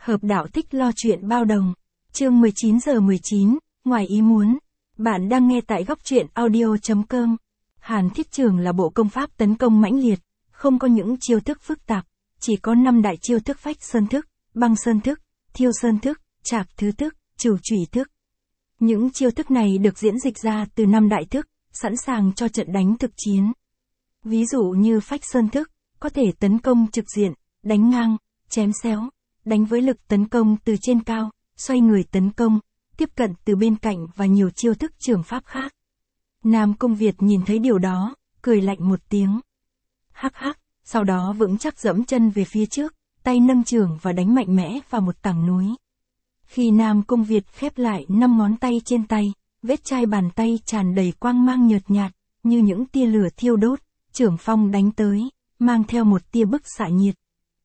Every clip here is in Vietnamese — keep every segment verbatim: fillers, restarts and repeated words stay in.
Hợp đạo thích lo chuyện bao đồng. Chương mười chín giờ mười chín, ngoài ý muốn. Bạn đang nghe tại góc truyện audio chấm com. Hàn Thiết Trường là bộ công pháp tấn công mãnh liệt, không có những chiêu thức phức tạp, chỉ có năm đại chiêu thức: phách sơn thức, băng sơn thức, thiêu sơn thức, trạc thứ thức, trửu chủy thức. Những chiêu thức này được diễn dịch ra từ năm đại thức, sẵn sàng cho trận đánh thực chiến. Ví dụ như phách sơn thức, có thể tấn công trực diện, đánh ngang, chém xéo, đánh với lực tấn công từ trên cao, xoay người tấn công, tiếp cận từ bên cạnh và nhiều chiêu thức trường pháp khác. Nam Cung Việt nhìn thấy điều đó, cười lạnh một tiếng. Hắc hắc, sau đó vững chắc dẫm chân về phía trước, tay nâng chưởng và đánh mạnh mẽ vào một tảng núi. Khi Nam Cung Việt khép lại năm ngón tay trên tay, vết chai bàn tay tràn đầy quang mang nhợt nhạt, như những tia lửa thiêu đốt, chưởng phong đánh tới, mang theo một tia bức xạ nhiệt.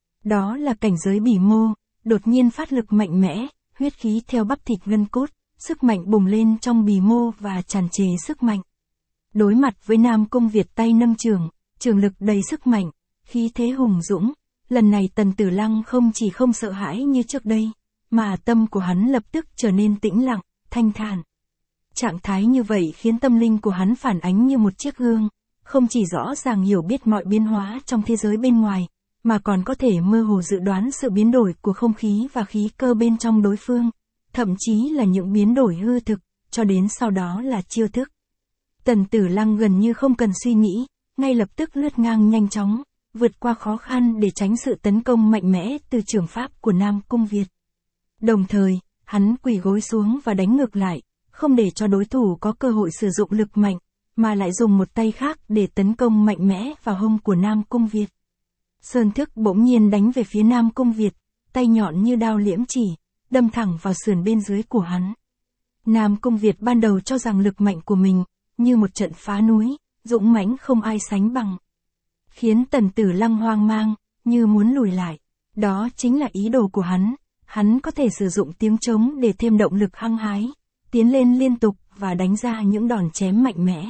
Đó là cảnh giới bỉ mô, đột nhiên phát lực mạnh mẽ, huyết khí theo bắp thịt gân cốt, sức mạnh bùng lên trong bỉ mô và tràn trề sức mạnh. Đối mặt với Nam Cung Việt tay nâng chưởng, trường lực đầy sức mạnh, khí thế hùng dũng, lần này Tần Tử Lăng không chỉ không sợ hãi như trước đây, mà tâm của hắn lập tức trở nên tĩnh lặng, thanh thản. Trạng thái như vậy khiến tâm linh của hắn phản ánh như một chiếc gương, không chỉ rõ ràng hiểu biết mọi biến hóa trong thế giới bên ngoài, mà còn có thể mơ hồ dự đoán sự biến đổi của không khí và khí cơ bên trong đối phương, thậm chí là những biến đổi hư thực, cho đến sau đó là chiêu thức. Tần Tử Lăng gần như không cần suy nghĩ, ngay lập tức lướt ngang nhanh chóng, vượt qua khó khăn để tránh sự tấn công mạnh mẽ từ chưởng pháp của Nam Cung Việt. Đồng thời, hắn quỳ gối xuống và đánh ngược lại, không để cho đối thủ có cơ hội sử dụng lực mạnh, mà lại dùng một tay khác để tấn công mạnh mẽ vào hông của Nam Cung Việt. Sơn thức bỗng nhiên đánh về phía Nam Cung Việt, tay nhọn như đao liễm chỉ, đâm thẳng vào sườn bên dưới của hắn. Nam Cung Việt ban đầu cho rằng lực mạnh của mình, như một trận phá núi, dũng mãnh không ai sánh bằng. Khiến Tần Tử Lăng hoang mang, như muốn lùi lại. Đó chính là ý đồ của hắn, hắn có thể sử dụng tiếng trống để thêm động lực hăng hái, tiến lên liên tục và đánh ra những đòn chém mạnh mẽ.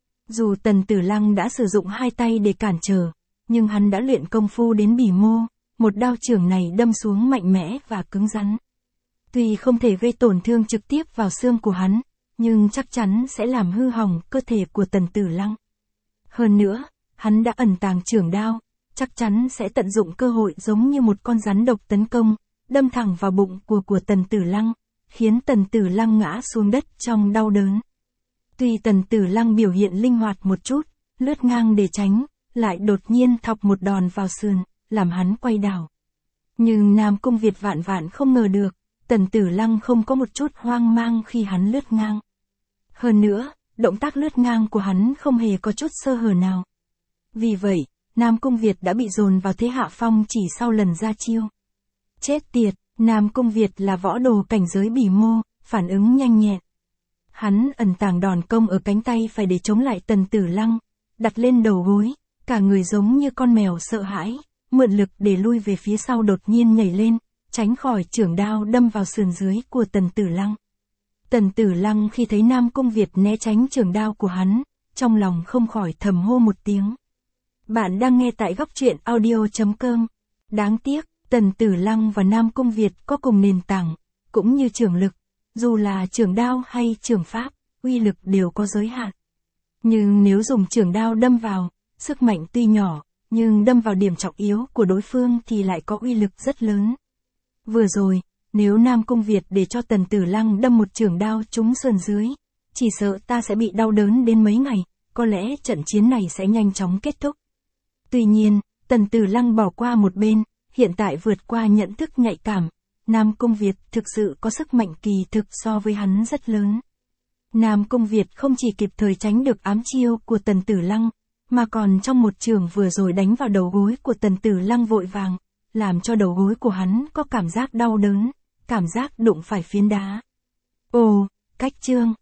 Dù Tần Tử Lăng đã sử dụng hai tay để cản trở, nhưng hắn đã luyện công phu đến bỉ mô, một đao chưởng này đâm xuống mạnh mẽ và cứng rắn. Tuy không thể gây tổn thương trực tiếp vào xương của hắn, nhưng chắc chắn sẽ làm hư hỏng cơ thể của Tần Tử Lăng. Hơn nữa, hắn đã ẩn tàng chưởng đao, chắc chắn sẽ tận dụng cơ hội giống như một con rắn độc tấn công, đâm thẳng vào bụng của của Tần Tử Lăng, khiến Tần Tử Lăng ngã xuống đất trong đau đớn. Tuy Tần Tử Lăng biểu hiện linh hoạt một chút, lướt ngang để tránh, lại đột nhiên thọc một đòn vào sườn, làm hắn quay đảo. Nhưng Nam Cung Việt vạn vạn không ngờ được, Tần Tử Lăng không có một chút hoang mang khi hắn lướt ngang. Hơn nữa, động tác lướt ngang của hắn không hề có chút sơ hở nào. Vì vậy, Nam Cung Việt đã bị dồn vào thế hạ phong chỉ sau lần ra chiêu. Chết tiệt, Nam Cung Việt là võ đồ cảnh giới bỉ mô, phản ứng nhanh nhẹn. Hắn ẩn tàng đòn công ở cánh tay phải để chống lại Tần Tử Lăng, đặt lên đầu gối, cả người giống như con mèo sợ hãi, mượn lực để lui về phía sau đột nhiên nhảy lên, tránh khỏi chưởng đao đâm vào sườn dưới của Tần Tử Lăng. Tần Tử Lăng khi thấy Nam Cung Việt né tránh chưởng đao của hắn, trong lòng không khỏi thầm hô một tiếng. Bạn đang nghe tại góc truyện audio chấm com. Đáng tiếc, Tần Tử Lăng và Nam Cung Việt có cùng nền tảng, cũng như chưởng lực, dù là chưởng đao hay chưởng pháp, uy lực đều có giới hạn. Nhưng nếu dùng chưởng đao đâm vào, sức mạnh tuy nhỏ, nhưng đâm vào điểm trọng yếu của đối phương thì lại có uy lực rất lớn. Vừa rồi, nếu Nam Cung Việt để cho Tần Tử Lăng đâm một chưởng đao trúng sườn dưới, chỉ sợ ta sẽ bị đau đớn đến mấy ngày, có lẽ trận chiến này sẽ nhanh chóng kết thúc. Tuy nhiên, Tần Tử Lăng bỏ qua một bên, hiện tại vượt qua nhận thức nhạy cảm, Nam Cung Việt thực sự có sức mạnh kỳ thực so với hắn rất lớn. Nam Cung Việt không chỉ kịp thời tránh được ám chiêu của Tần Tử Lăng, mà còn trong một chưởng vừa rồi đánh vào đầu gối của Tần Tử Lăng vội vàng, làm cho đầu gối của hắn có cảm giác đau đớn, cảm giác đụng phải phiến đá. Ồ, cách chương.